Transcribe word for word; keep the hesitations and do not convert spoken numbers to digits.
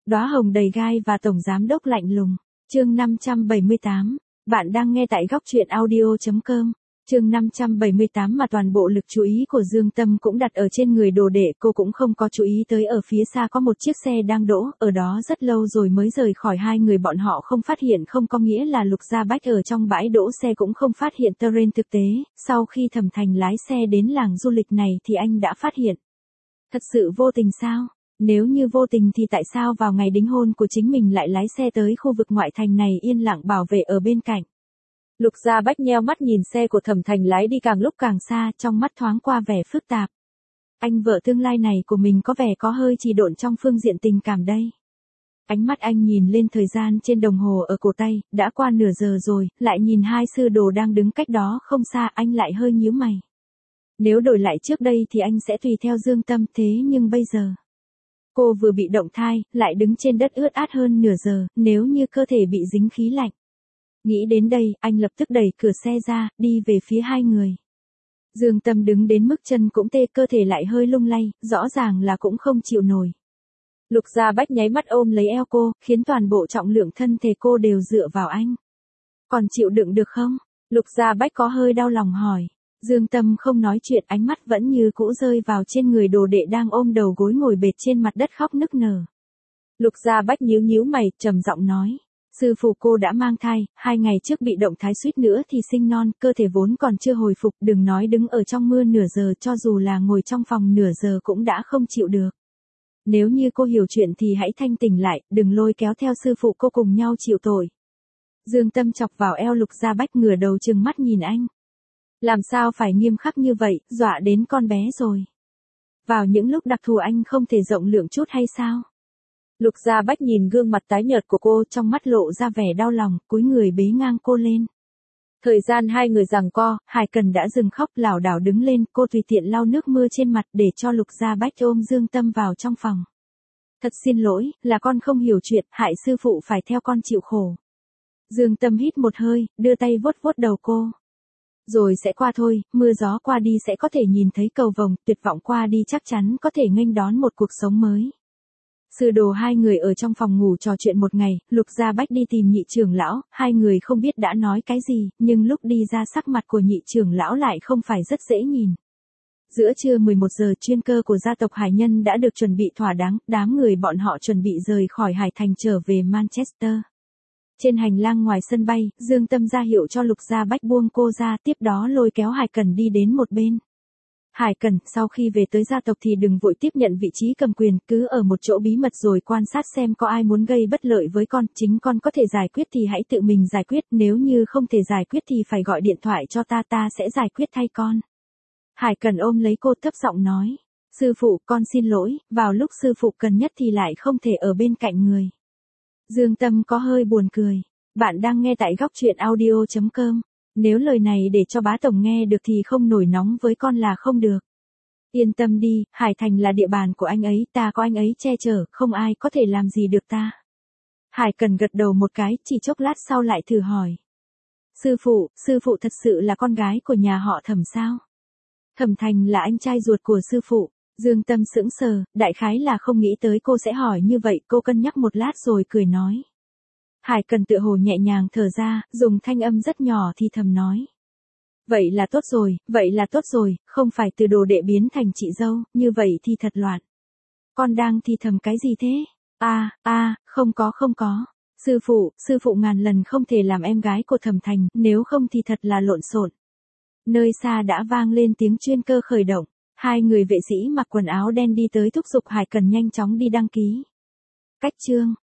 Đóa hồng đầy gai và tổng giám đốc lạnh lùng. Chương năm trăm bảy mươi tám. Bạn đang nghe tại góc truyện audio chấm com. Chương năm trăm bảy mươi tám mà toàn bộ lực chú ý của Dương Tâm cũng đặt ở trên người đồ đệ, cô cũng không có chú ý tới ở phía xa có một chiếc xe đang đỗ, ở đó rất lâu rồi mới rời khỏi, hai người bọn họ không phát hiện không có nghĩa là Lục Gia Bách ở trong bãi đỗ xe cũng không phát hiện. Terrain thực tế, sau khi Thẩm Thành lái xe đến làng du lịch này thì anh đã phát hiện. Thật sự vô tình sao? Nếu như vô tình thì tại sao vào ngày đính hôn của chính mình lại lái xe tới khu vực ngoại thành này yên lặng bảo vệ ở bên cạnh? Lục Gia Bách nheo mắt nhìn xe của Thẩm Thành lái đi càng lúc càng xa, trong mắt thoáng qua vẻ phức tạp. Anh vợ tương lai này của mình có vẻ có hơi trì độn trong phương diện tình cảm đây. Ánh mắt anh nhìn lên thời gian trên đồng hồ ở cổ tay, đã qua nửa giờ rồi, lại nhìn hai sư đồ đang đứng cách đó không xa, anh lại hơi nhíu mày. Nếu đổi lại trước đây thì anh sẽ tùy theo Dương Tâm, thế nhưng bây giờ cô vừa bị động thai, lại đứng trên đất ướt át hơn nửa giờ, nếu như cơ thể bị dính khí lạnh. Nghĩ đến đây, anh lập tức đẩy cửa xe ra, đi về phía hai người. Dương Tâm đứng đến mức chân cũng tê, cơ thể lại hơi lung lay, rõ ràng là cũng không chịu nổi. Lục Gia Bách nháy mắt ôm lấy eo cô, khiến toàn bộ trọng lượng thân thể cô đều dựa vào anh. Còn chịu đựng được không? Lục Gia Bách có hơi đau lòng hỏi. Dương Tâm không nói chuyện, ánh mắt vẫn như cũ rơi vào trên người đồ đệ đang ôm đầu gối ngồi bệt trên mặt đất khóc nức nở. Lục Gia Bách nhíu nhíu mày, trầm giọng nói. Sư phụ cô đã mang thai, hai ngày trước bị động thái suýt nữa thì sinh non, cơ thể vốn còn chưa hồi phục, đừng nói đứng ở trong mưa nửa giờ, cho dù là ngồi trong phòng nửa giờ cũng đã không chịu được. Nếu như cô hiểu chuyện thì hãy thanh tỉnh lại, đừng lôi kéo theo sư phụ cô cùng nhau chịu tội. Dương Tâm chọc vào eo Lục Gia Bách, ngửa đầu trừng mắt nhìn anh. Làm sao phải nghiêm khắc như vậy, dọa đến con bé rồi. Vào những lúc đặc thù anh không thể rộng lượng chút hay sao? Lục Gia Bách nhìn gương mặt tái nhợt của cô, trong mắt lộ ra vẻ đau lòng, cúi người bế ngang cô lên. Thời gian hai người giằng co, Hải Cần đã dừng khóc, lảo đảo đứng lên, cô tùy tiện lau nước mưa trên mặt để cho Lục Gia Bách ôm Dương Tâm vào trong phòng. Thật xin lỗi, là con không hiểu chuyện, hại sư phụ phải theo con chịu khổ. Dương Tâm hít một hơi, đưa tay vuốt vuốt đầu cô. Rồi sẽ qua thôi, mưa gió qua đi sẽ có thể nhìn thấy cầu vồng, tuyệt vọng qua đi chắc chắn có thể nghênh đón một cuộc sống mới. Sư đồ hai người ở trong phòng ngủ trò chuyện một ngày, Lục Gia Bách đi tìm nhị trưởng lão, hai người không biết đã nói cái gì, nhưng lúc đi ra sắc mặt của nhị trưởng lão lại không phải rất dễ nhìn. Giữa trưa mười một giờ, chuyên cơ của gia tộc Hải Nhân đã được chuẩn bị thỏa đáng, đám người bọn họ chuẩn bị rời khỏi Hải Thành trở về Manchester. Trên hành lang ngoài sân bay, Dương Tâm ra hiệu cho Lục Gia Bách buông cô ra, tiếp đó lôi kéo Hải Cần đi đến một bên. Hải Cần, sau khi về tới gia tộc thì đừng vội tiếp nhận vị trí cầm quyền, cứ ở một chỗ bí mật rồi quan sát xem có ai muốn gây bất lợi với con, chính con có thể giải quyết thì hãy tự mình giải quyết, nếu như không thể giải quyết thì phải gọi điện thoại cho ta, ta sẽ giải quyết thay con. Hải Cần ôm lấy cô thấp giọng nói, sư phụ, con xin lỗi, vào lúc sư phụ cần nhất thì lại không thể ở bên cạnh người. Dương Tâm có hơi buồn cười. Bạn đang nghe tại góc truyện audio chấm com. Nếu lời này để cho bá tổng nghe được thì không nổi nóng với con là không được. Yên tâm đi, Hải Thành là địa bàn của anh ấy, ta có anh ấy che chở, không ai có thể làm gì được ta. Hải Cần gật đầu một cái, chỉ chốc lát sau lại thử hỏi. Sư phụ, sư phụ thật sự là con gái của nhà họ Thẩm sao? Thẩm Thành là anh trai ruột của sư phụ. Dương Tâm sững sờ, đại khái là không nghĩ tới cô sẽ hỏi như vậy, cô cân nhắc một lát rồi cười nói. Hải Cần tựa hồ nhẹ nhàng thở ra, dùng thanh âm rất nhỏ thì thầm nói. Vậy là tốt rồi, vậy là tốt rồi, không phải từ đồ đệ biến thành chị dâu, như vậy thì thật loạn. Con đang thì thầm cái gì thế? À, à, không có không có. Sư phụ, sư phụ ngàn lần không thể làm em gái của Thẩm Thành, nếu không thì thật là lộn xộn. Nơi xa đã vang lên tiếng chuyên cơ khởi động. Hai người vệ sĩ mặc quần áo đen đi tới thúc giục Hải Cần nhanh chóng đi đăng ký. Cách chương